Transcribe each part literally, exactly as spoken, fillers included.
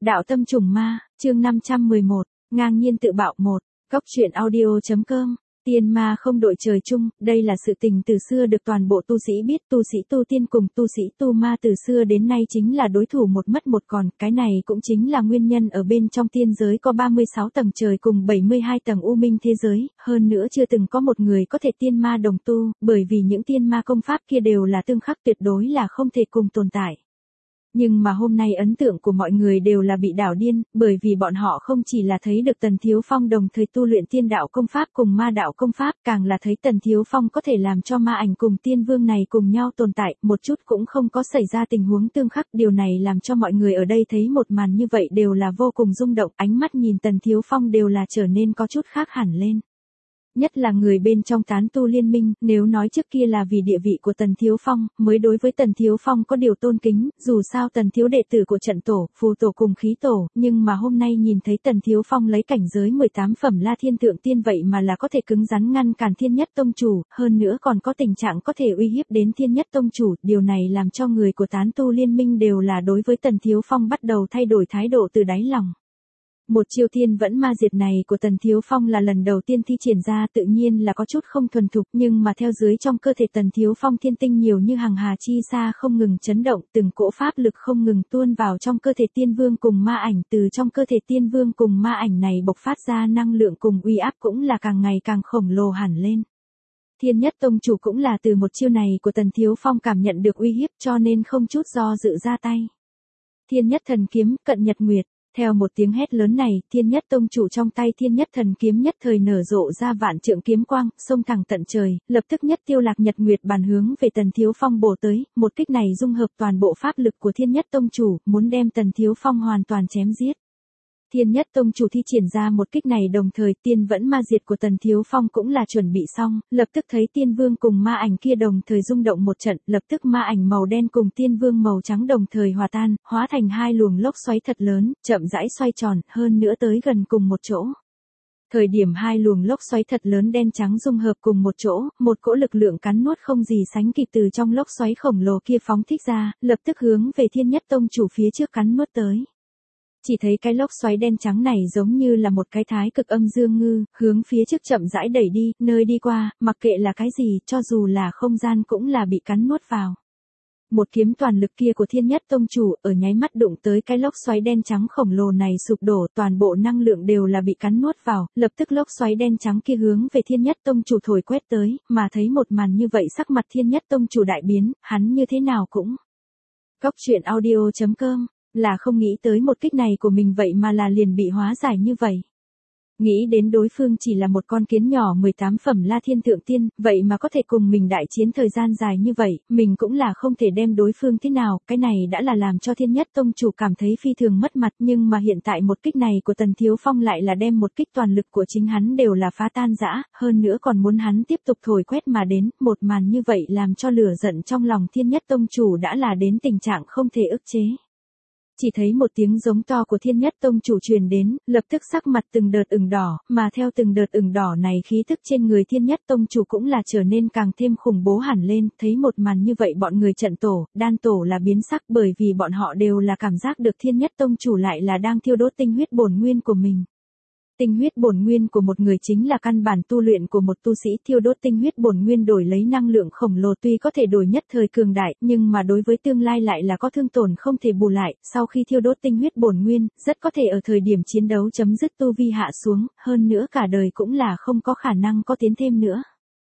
Đạo tâm trùng ma, chương năm trăm mười một, ngang nhiên tự bạo một, Cóc truyện audio.com, tiên ma không đội trời chung, đây là sự tình từ xưa được toàn bộ tu sĩ biết, tu sĩ tu tiên cùng tu sĩ tu ma từ xưa đến nay chính là đối thủ một mất một còn, cái này cũng chính là nguyên nhân ở bên trong tiên giới có ba mươi sáu tầng trời cùng bảy mươi hai tầng u minh thế giới, hơn nữa chưa từng có một người có thể tiên ma đồng tu, bởi vì những tiên ma công pháp kia đều là tương khắc tuyệt đối là không thể cùng tồn tại. Nhưng mà hôm nay ấn tượng của mọi người đều là bị đảo điên, bởi vì bọn họ không chỉ là thấy được Tần Thiếu Phong đồng thời tu luyện tiên đạo công pháp cùng ma đạo công pháp, càng là thấy Tần Thiếu Phong có thể làm cho ma ảnh cùng tiên vương này cùng nhau tồn tại, một chút cũng không có xảy ra tình huống tương khắc, điều này làm cho mọi người ở đây thấy một màn như vậy đều là vô cùng rung động, ánh mắt nhìn Tần Thiếu Phong đều là trở nên có chút khác hẳn lên. Nhất là người bên trong tán tu liên minh, nếu nói trước kia là vì địa vị của Tần Thiếu Phong, mới đối với Tần Thiếu Phong có điều tôn kính, dù sao Tần Thiếu đệ tử của trận tổ, phù tổ cùng khí tổ, nhưng mà hôm nay nhìn thấy Tần Thiếu Phong lấy cảnh giới mười tám phẩm La Thiên Thượng Tiên vậy mà là có thể cứng rắn ngăn cản Thiên Nhất Tông Chủ, hơn nữa còn có tình trạng có thể uy hiếp đến Thiên Nhất Tông Chủ, điều này làm cho người của tán tu liên minh đều là đối với Tần Thiếu Phong bắt đầu thay đổi thái độ từ đáy lòng. Một chiêu thiên vẫn ma diệt này của Tần Thiếu Phong là lần đầu tiên thi triển ra, tự nhiên là có chút không thuần thục, nhưng mà theo dưới trong cơ thể Tần Thiếu Phong thiên tinh nhiều như hằng hà chi sa không ngừng chấn động, từng cỗ pháp lực không ngừng tuôn vào trong cơ thể tiên vương cùng ma ảnh, từ trong cơ thể tiên vương cùng ma ảnh này bộc phát ra năng lượng cùng uy áp cũng là càng ngày càng khổng lồ hẳn lên. Thiên Nhất Tông Chủ cũng là từ một chiêu này của Tần Thiếu Phong cảm nhận được uy hiếp cho nên không chút do dự ra tay. Thiên Nhất Thần Kiếm, Cận Nhật Nguyệt. Theo một tiếng hét lớn này, Thiên Nhất Tông Chủ trong tay Thiên Nhất Thần Kiếm nhất thời nở rộ ra vạn trượng kiếm quang, xông thẳng tận trời, lập tức nhất tiêu lạc nhật nguyệt bàn hướng về Tần Thiếu Phong bổ tới, một kích này dung hợp toàn bộ pháp lực của Thiên Nhất Tông Chủ, muốn đem Tần Thiếu Phong hoàn toàn chém giết. Thiên Nhất Tông Chủ thi triển ra một kích này đồng thời tiên vẫn ma diệt của Tần Thiếu Phong cũng là chuẩn bị xong, lập tức thấy tiên vương cùng ma ảnh kia đồng thời rung động một trận, lập tức ma ảnh màu đen cùng tiên vương màu trắng đồng thời hòa tan, hóa thành hai luồng lốc xoáy thật lớn, chậm rãi xoay tròn, hơn nữa tới gần cùng một chỗ. Thời điểm hai luồng lốc xoáy thật lớn đen trắng dung hợp cùng một chỗ, một cỗ lực lượng cắn nuốt không gì sánh kịp từ trong lốc xoáy khổng lồ kia phóng thích ra, lập tức hướng về Thiên Nhất Tông Chủ phía trước cắn nuốt tới. Chỉ thấy cái lốc xoáy đen trắng này giống như là một cái thái cực âm dương ngư, hướng phía trước chậm rãi đẩy đi, nơi đi qua, mặc kệ là cái gì, cho dù là không gian cũng là bị cắn nuốt vào. Một kiếm toàn lực kia của Thiên Nhất Tông Chủ ở nháy mắt đụng tới cái lốc xoáy đen trắng khổng lồ này sụp đổ, toàn bộ năng lượng đều là bị cắn nuốt vào, lập tức lốc xoáy đen trắng kia hướng về Thiên Nhất Tông Chủ thổi quét tới, mà thấy một màn như vậy sắc mặt Thiên Nhất Tông Chủ đại biến, hắn như thế nào cũng. Cóc truyện audio.com là không nghĩ tới một kích này của mình vậy mà là liền bị hóa giải như vậy. Nghĩ đến đối phương chỉ là một con kiến nhỏ mười tám phẩm La Thiên Thượng Tiên, vậy mà có thể cùng mình đại chiến thời gian dài như vậy, mình cũng là không thể đem đối phương thế nào, cái này đã là làm cho Thiên Nhất Tông Chủ cảm thấy phi thường mất mặt, nhưng mà hiện tại một kích này của Tần Thiếu Phong lại là đem một kích toàn lực của chính hắn đều là phá tan rã, hơn nữa còn muốn hắn tiếp tục thổi quét mà đến, một màn như vậy làm cho lửa giận trong lòng Thiên Nhất Tông Chủ đã là đến tình trạng không thể ức chế. Chỉ thấy một tiếng giống to của Thiên Nhất Tông Chủ truyền đến, lập tức sắc mặt từng đợt ửng đỏ, mà theo từng đợt ửng đỏ này khí tức trên người Thiên Nhất Tông Chủ cũng là trở nên càng thêm khủng bố hẳn lên, thấy một màn như vậy bọn người trận tổ, đan tổ là biến sắc bởi vì bọn họ đều là cảm giác được Thiên Nhất Tông Chủ lại là đang thiêu đốt tinh huyết bổn nguyên của mình. Tinh huyết bổn nguyên của một người chính là căn bản tu luyện của một tu sĩ, thiêu đốt tinh huyết bổn nguyên đổi lấy năng lượng khổng lồ tuy có thể đổi nhất thời cường đại, nhưng mà đối với tương lai lại là có thương tổn không thể bù lại, sau khi thiêu đốt tinh huyết bổn nguyên, rất có thể ở thời điểm chiến đấu chấm dứt tu vi hạ xuống, hơn nữa cả đời cũng là không có khả năng có tiến thêm nữa.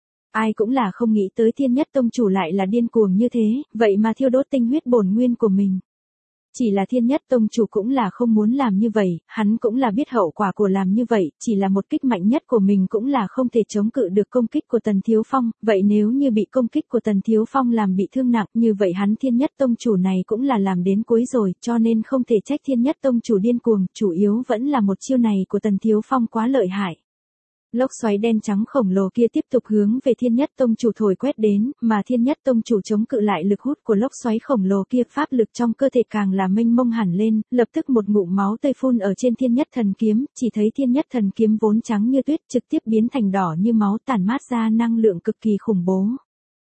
Ai cũng là không nghĩ tới Thiên Nhất Tông Chủ lại là điên cuồng như thế, vậy mà thiêu đốt tinh huyết bổn nguyên của mình. Chỉ là Thiên Nhất Tông Chủ cũng là không muốn làm như vậy, hắn cũng là biết hậu quả của làm như vậy, chỉ là một kích mạnh nhất của mình cũng là không thể chống cự được công kích của Tần Thiếu Phong, vậy nếu như bị công kích của Tần Thiếu Phong làm bị thương nặng như vậy hắn Thiên Nhất Tông Chủ này cũng là làm đến cuối rồi, cho nên không thể trách Thiên Nhất Tông Chủ điên cuồng, chủ yếu vẫn là một chiêu này của Tần Thiếu Phong quá lợi hại. Lốc xoáy đen trắng khổng lồ kia tiếp tục hướng về Thiên Nhất Tông Chủ thổi quét đến, mà Thiên Nhất Tông Chủ chống cự lại lực hút của lốc xoáy khổng lồ kia, pháp lực trong cơ thể càng là mênh mông hẳn lên, lập tức một ngụm máu tươi phun ở trên Thiên Nhất Thần Kiếm, chỉ thấy Thiên Nhất Thần Kiếm vốn trắng như tuyết trực tiếp biến thành đỏ như máu, tản mát ra năng lượng cực kỳ khủng bố.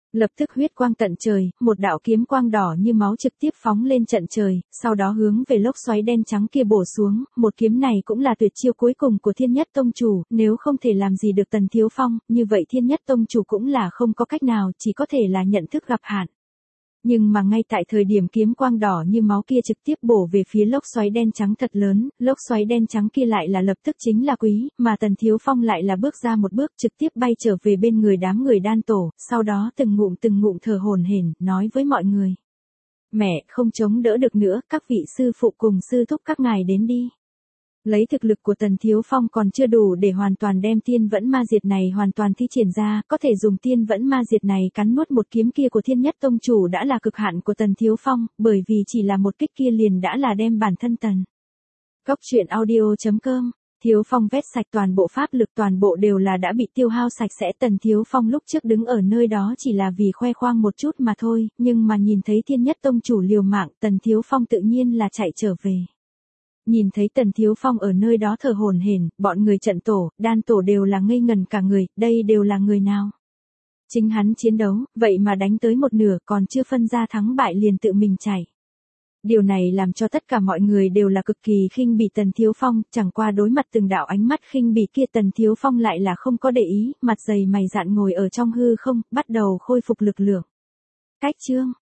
Lập tức huyết quang tận trời, một đạo kiếm quang đỏ như máu trực tiếp phóng lên trận trời, sau đó hướng về lốc xoáy đen trắng kia bổ xuống, một kiếm này cũng là tuyệt chiêu cuối cùng của Thiên Nhất Tông Chủ, nếu không thể làm gì được Tần Thiếu Phong, như vậy Thiên Nhất Tông Chủ cũng là không có cách nào, chỉ có thể là nhận thức gặp hạn. Nhưng mà ngay tại thời điểm kiếm quang đỏ như máu kia trực tiếp bổ về phía lốc xoáy đen trắng thật lớn, lốc xoáy đen trắng kia lại là lập tức chính là Quý, mà Tần Thiếu Phong lại là bước ra một bước trực tiếp bay trở về bên người đám người đan tổ, sau đó từng ngụm từng ngụm thở hổn hển, nói với mọi người. Mẹ, không chống đỡ được nữa, các vị sư phụ cùng sư thúc các ngài đến đi. Lấy thực lực của Tần Thiếu Phong còn chưa đủ để hoàn toàn đem tiên vẫn ma diệt này hoàn toàn thi triển ra, có thể dùng tiên vẫn ma diệt này cắn nuốt một kiếm kia của Thiên Nhất Tông Chủ đã là cực hạn của Tần Thiếu Phong, bởi vì chỉ là một kích kia liền đã là đem bản thân Tần. Cốc truyện audio chấm com Thiếu Phong vét sạch toàn bộ pháp lực, toàn bộ đều là đã bị tiêu hao sạch sẽ. Tần Thiếu Phong lúc trước đứng ở nơi đó chỉ là vì khoe khoang một chút mà thôi, nhưng mà nhìn thấy Thiên Nhất Tông Chủ liều mạng, Tần Thiếu Phong tự nhiên là chạy trở về. Nhìn thấy Tần Thiếu Phong ở nơi đó thở hổn hển, bọn người trận tổ, đan tổ đều là ngây ngần cả người, đây đều là người nào? Chính hắn chiến đấu, vậy mà đánh tới một nửa còn chưa phân ra thắng bại liền tự mình chạy. Điều này làm cho tất cả mọi người đều là cực kỳ khinh bỉ Tần Thiếu Phong, chẳng qua đối mặt từng đạo ánh mắt khinh bỉ kia Tần Thiếu Phong lại là không có để ý, mặt dày mày dạn ngồi ở trong hư không, bắt đầu khôi phục lực lượng. Cách chương